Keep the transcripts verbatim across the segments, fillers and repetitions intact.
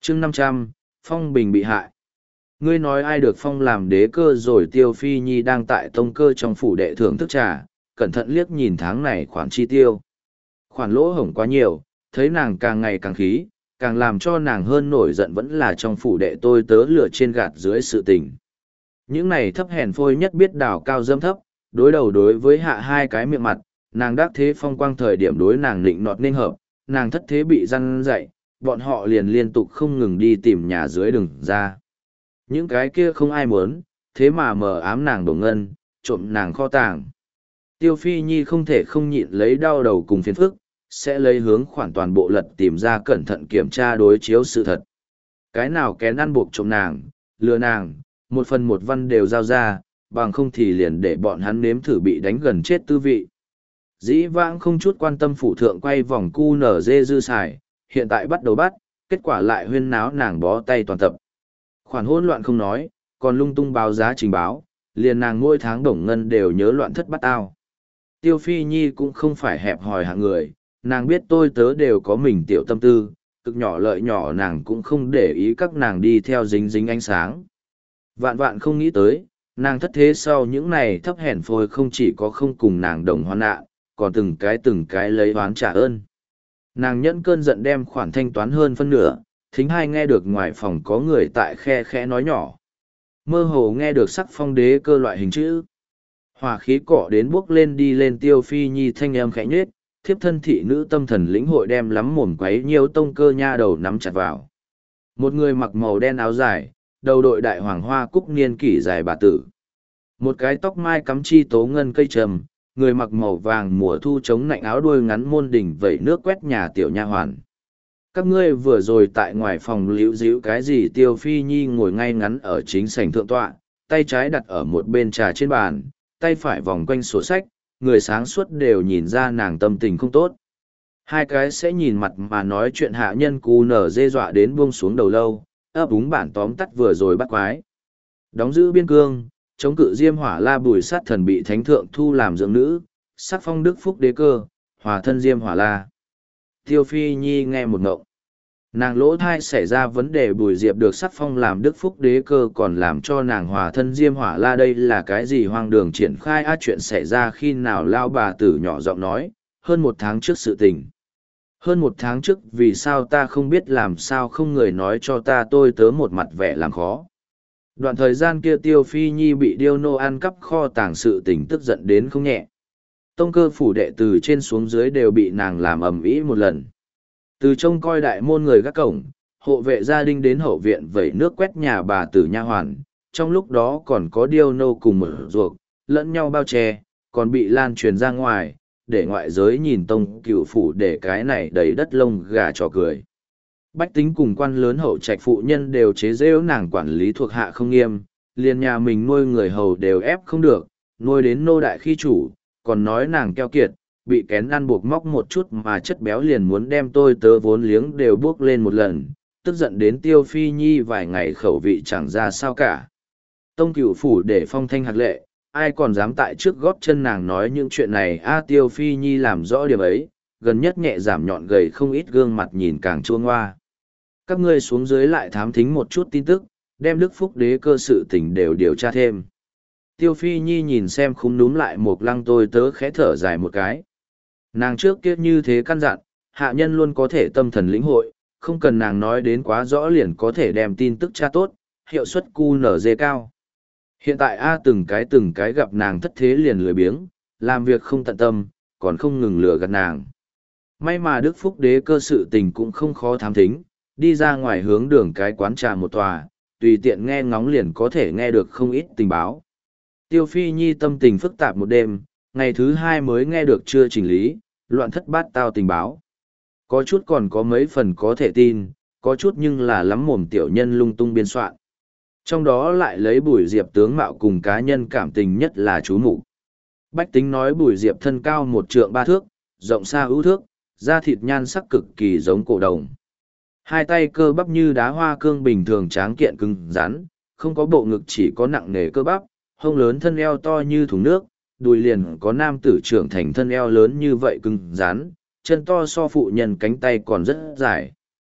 chương năm trăm, Phong Bình bị hại. Ngươi nói ai được phong làm đế cơ rồi? Tiêu Phi Nhi đang tại tông cơ trong phủ đệ thưởng thức trà, cẩn thận liếc nhìn tháng này khoản chi tiêu. Khoản lỗ hổng quá nhiều, thấy nàng càng ngày càng khí, càng làm cho nàng hơn nổi giận vẫn là trong phủ đệ tôi tớ lửa trên gạt dưới sự tình. Những này thấp hèn phôi nhất biết đào cao dâm thấp, đối đầu đối với hạ hai cái miệng mặt, nàng đắc thế phong quang thời điểm đối nàng định nọt nên hợp, nàng thất thế bị răn dạy, bọn họ liền liên tục không ngừng đi tìm nhà dưới đừng ra. Những cái kia không ai muốn, thế mà mờ ám nàng đổ ngân, trộm nàng kho tàng. Tiêu Phi Nhi không thể không nhịn lấy đau đầu cùng phiền phức, sẽ lấy hướng khoản toàn bộ lật tìm ra cẩn thận kiểm tra đối chiếu sự thật. Cái nào kén ăn buộc trộm nàng, lừa nàng, một phần một văn đều giao ra, bằng không thì liền để bọn hắn nếm thử bị đánh gần chết tư vị. Dĩ vãng không chút quan tâm phủ thượng quay vòng cu nở dê dư xài, hiện tại bắt đầu bắt, kết quả lại huyên náo nàng bó tay toàn tập. Khoản hỗn loạn không nói, còn lung tung báo giá trình báo, liền nàng mỗi tháng đồng ngân đều nhớ loạn thất bắt ao. Tiêu Phi Nhi cũng không phải hẹp hòi hạng người, nàng biết tôi tớ đều có mình tiểu tâm tư, cực nhỏ lợi nhỏ nàng cũng không để ý các nàng đi theo dính dính ánh sáng. Vạn vạn không nghĩ tới, nàng thất thế sau những này thấp hèn phôi không chỉ có không cùng nàng đồng hoan nạn, còn từng cái từng cái lấy oán trả ơn. Nàng nhẫn cơn giận đem khoản thanh toán hơn phân nửa, thính hai nghe được ngoài phòng có người tại khe khẽ nói nhỏ. Mơ hồ nghe được sắc phong đế cơ loại hình chữ. Hỏa khí cọ đến bước lên đi lên. Tiêu Phi Nhi thanh âm khẽ nhết, thiếp thân thị nữ tâm thần lĩnh hội đem lắm mồm quấy nhiều tông cơ nha đầu nắm chặt vào. Một người mặc màu đen áo dài, đầu đội đại hoàng hoa cúc niên kỷ dài bà tử. Một cái tóc mai cắm chi tố ngân cây trầm, người mặc màu vàng mùa thu chống nạnh áo đuôi ngắn môn đỉnh vẩy nước quét nhà tiểu nha hoàn. Các ngươi vừa rồi tại ngoài phòng liễu díu cái gì? Tiêu Phi Nhi ngồi ngay ngắn ở chính sảnh thượng tọa, tay trái đặt ở một bên trà trên bàn, tay phải vòng quanh sổ sách, người sáng suốt đều nhìn ra nàng tâm tình không tốt. Hai cái sẽ nhìn mặt mà nói chuyện hạ nhân cù nở dê dọa đến buông xuống đầu lâu, ấp úng bản tóm tắt vừa rồi bắt quái. Đóng giữ biên cương, chống cự diêm hỏa la bùi sát thần bị thánh thượng thu làm dưỡng nữ, sắc phong đức phúc đế cơ, hòa thân diêm hỏa la. Tiêu Phi Nhi nghe một ngộng. Nàng lỗ thai xảy ra vấn đề bùi diệp được sắc phong làm đức phúc đế cơ còn làm cho nàng hòa thân diêm hỏa la, đây là cái gì hoang đường triển khai á? Chuyện xảy ra khi nào? Lao bà tử nhỏ giọng nói, hơn một tháng trước sự tình. Hơn một tháng trước vì sao ta không biết, làm sao không người nói cho ta? Tôi tớ một mặt vẻ làm khó. Đoạn thời gian kia Tiêu Phi Nhi bị điêu nô ăn cắp kho tàng sự tình tức giận đến không nhẹ. Tông cơ phủ đệ từ trên xuống dưới đều bị nàng làm ầm ĩ một lần. Từ trông coi đại môn người gác cổng, hộ vệ gia đình đến hậu viện vẩy nước quét nhà bà tử nha hoàn, trong lúc đó còn có điêu nô cùng mở ruột, lẫn nhau bao che, còn bị lan truyền ra ngoài, để ngoại giới nhìn tông cựu phủ để cái này đầy đất lông gà trò cười. Bách tính cùng quan lớn hậu trạch phụ nhân đều chế giễu nàng quản lý thuộc hạ không nghiêm, liền nhà mình nuôi người hầu đều ép không được, nuôi đến nô đại khi chủ, còn nói nàng keo kiệt, bị kén ăn buộc móc một chút mà chất béo liền muốn đem tôi tớ vốn liếng đều buốc lên một lần, tức giận đến Tiêu Phi Nhi vài ngày khẩu vị chẳng ra sao cả. Tông cửu phủ để phong thanh hạt lệ, ai còn dám tại trước gót chân nàng nói những chuyện này? A Tiêu Phi Nhi làm rõ điểm ấy, gần nhất nhẹ giảm nhọn gầy không ít, gương mặt nhìn càng chua ngoa. Các ngươi xuống dưới lại thám thính một chút tin tức, đem Đức Phúc đế cơ sự tình đều điều tra thêm. Tiêu Phi Nhi nhìn xem khung núm lại một lăng, tôi tớ khẽ thở dài một cái. Nàng trước kia như thế căn dặn, hạ nhân luôn có thể tâm thần lĩnh hội, không cần nàng nói đến quá rõ liền có thể đem tin tức tra tốt, hiệu suất cu nở dê cao. Hiện tại A từng cái từng cái gặp nàng thất thế liền lười biếng, làm việc không tận tâm, còn không ngừng lừa gạt nàng. May mà Đức Phúc đế cơ sự tình cũng không khó thám thính, đi ra ngoài hướng đường cái quán trà một tòa, tùy tiện nghe ngóng liền có thể nghe được không ít tình báo. Tiêu Phi Nhi tâm tình phức tạp một đêm, ngày thứ hai mới nghe được chưa chỉnh lý, loạn thất bát tao tình báo. Có chút còn có mấy phần có thể tin, có chút nhưng là lắm mồm tiểu nhân lung tung biên soạn. Trong đó lại lấy Bùi Diệp tướng mạo cùng cá nhân cảm tình nhất là chú mục. Bách tính nói Bùi Diệp thân cao một trượng ba thước, rộng xa ưu thước, da thịt nhan sắc cực kỳ giống cổ đồng. Hai tay cơ bắp như đá hoa cương bình thường tráng kiện cứng rắn, không có bộ ngực chỉ có nặng nề cơ bắp, hông lớn thân eo to như thùng nước, đùi liền có nam tử trưởng thành thân eo lớn như vậy cứng rắn, chân to so phụ nhân cánh tay còn rất dài.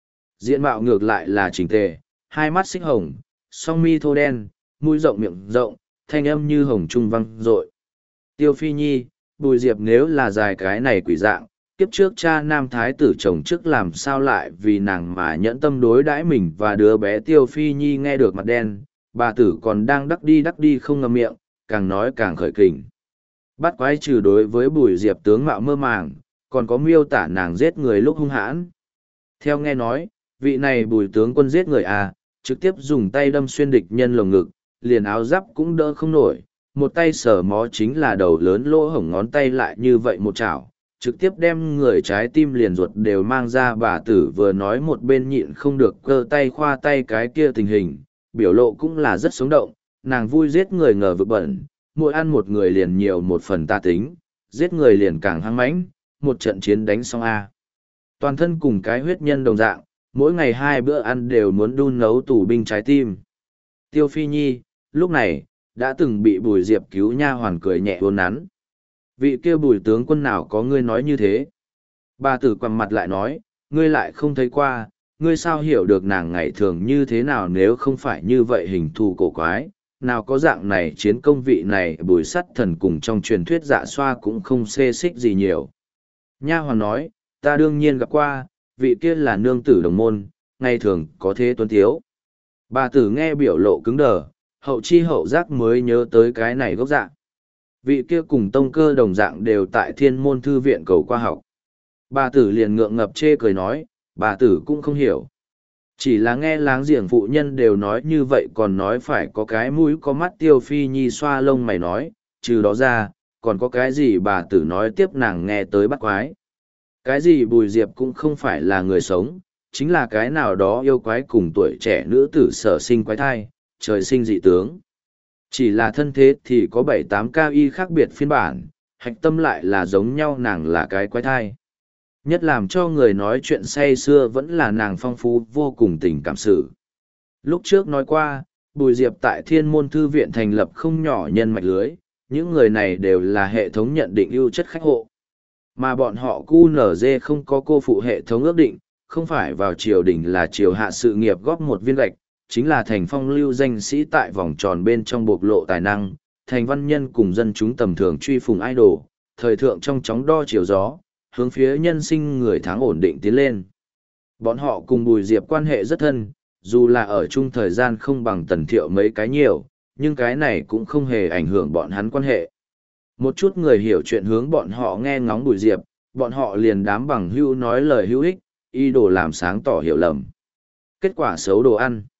Diện mạo ngược lại là chỉnh tề, hai mắt xích hồng, song mi thô đen, mũi rộng miệng rộng, thanh âm như hồng trung vang dội. Tiêu Phi Nhi, Bùi Diệp nếu là dài cái này quỷ dạng, kiếp trước cha nam thái tử chồng trước làm sao lại vì nàng mà nhẫn tâm đối đãi mình và đứa bé Tiêu Phi Nhi nghe được mặt đen, bà tử còn đang đắc đi đắc đi không ngậm miệng, càng nói càng khởi kình. Bắt quái trừ đối với Bùi Diệp tướng mạo mơ màng, còn có miêu tả nàng giết người lúc hung hãn. Theo nghe nói, vị này Bùi tướng quân giết người à, trực tiếp dùng tay đâm xuyên địch nhân lồng ngực, liền áo giáp cũng đỡ không nổi, một tay sờ mó chính là đầu lớn lỗ hổng ngón tay lại như vậy một chảo, trực tiếp đem người trái tim liền ruột đều mang ra. Bà tử vừa nói một bên nhịn không được cơ tay khoa tay cái kia tình hình, biểu lộ cũng là rất sống động, nàng vui giết người ngờ vực bẩn, mỗi ăn một người liền nhiều một phần ta tính, giết người liền càng hăng mãnh, một trận chiến đánh xong a. Toàn thân cùng cái huyết nhân đồng dạng, mỗi ngày hai bữa ăn đều muốn đun nấu tù binh trái tim. Tiêu Phi Nhi, lúc này, đã từng bị Bùi Diệp cứu nha hoàn cười nhẹ hôn nắn. Vị kia Bùi tướng quân nào có ngươi nói như thế? Bà tử quằn mặt lại nói, ngươi lại không thấy qua, ngươi sao hiểu được nàng ngày thường như thế nào nếu không phải như vậy hình thù cổ quái, nào có dạng này chiến công vị này Bùi sắt thần cùng trong truyền thuyết dạ xoa cũng không xê xích gì nhiều. Nha hoàn nói, ta đương nhiên gặp qua, vị kia là nương tử đồng môn, ngày thường có thế tuấn tiếu. Bà tử nghe biểu lộ cứng đờ, hậu chi hậu giác mới nhớ tới cái này gốc dạng. Vị kia cùng tông cơ đồng dạng đều tại thiên môn thư viện cầu qua học. Bà tử liền ngượng ngập chê cười nói, bà tử cũng không hiểu. Chỉ là nghe láng giềng phụ nhân đều nói như vậy còn nói phải có cái mũi có mắt. Tiêu Phi Nhi xoa lông mày nói, trừ đó ra, còn có cái gì bà tử nói tiếp nàng nghe tới bắt quái. Cái gì Bùi Diệp cũng không phải là người sống, chính là cái nào đó yêu quái cùng tuổi trẻ nữ tử sở sinh quái thai, trời sinh dị tướng. Chỉ là thân thế thì có bảy tám cao y khác biệt phiên bản, hạch tâm lại là giống nhau, nàng là cái quái thai. Nhất làm cho người nói chuyện say xưa vẫn là nàng phong phú vô cùng tình cảm sự. Lúc trước nói qua, Bùi Diệp tại Thiên Môn Thư Viện thành lập không nhỏ nhân mạch lưới, những người này đều là hệ thống nhận định ưu chất khách hộ. Mà bọn họ cu nở dê không có cô phụ hệ thống ước định, không phải vào triều đình là triều hạ sự nghiệp góp một viên gạch, chính là thành phong lưu danh sĩ tại vòng tròn bên trong bộc lộ tài năng, thành văn nhân cùng dân chúng tầm thường truy phùng idol, thời thượng trong chóng đo chiều gió, hướng phía nhân sinh người tháng ổn định tiến lên. Bọn họ cùng Bùi Diệp quan hệ rất thân, dù là ở chung thời gian không bằng Tần Thiệu mấy cái nhiều, nhưng cái này cũng không hề ảnh hưởng bọn hắn quan hệ. Một chút người hiểu chuyện hướng bọn họ nghe ngóng Bùi Diệp, bọn họ liền đám bằng hữu nói lời hữu ích, ý đồ làm sáng tỏ hiểu lầm. Kết quả xấu đồ ăn.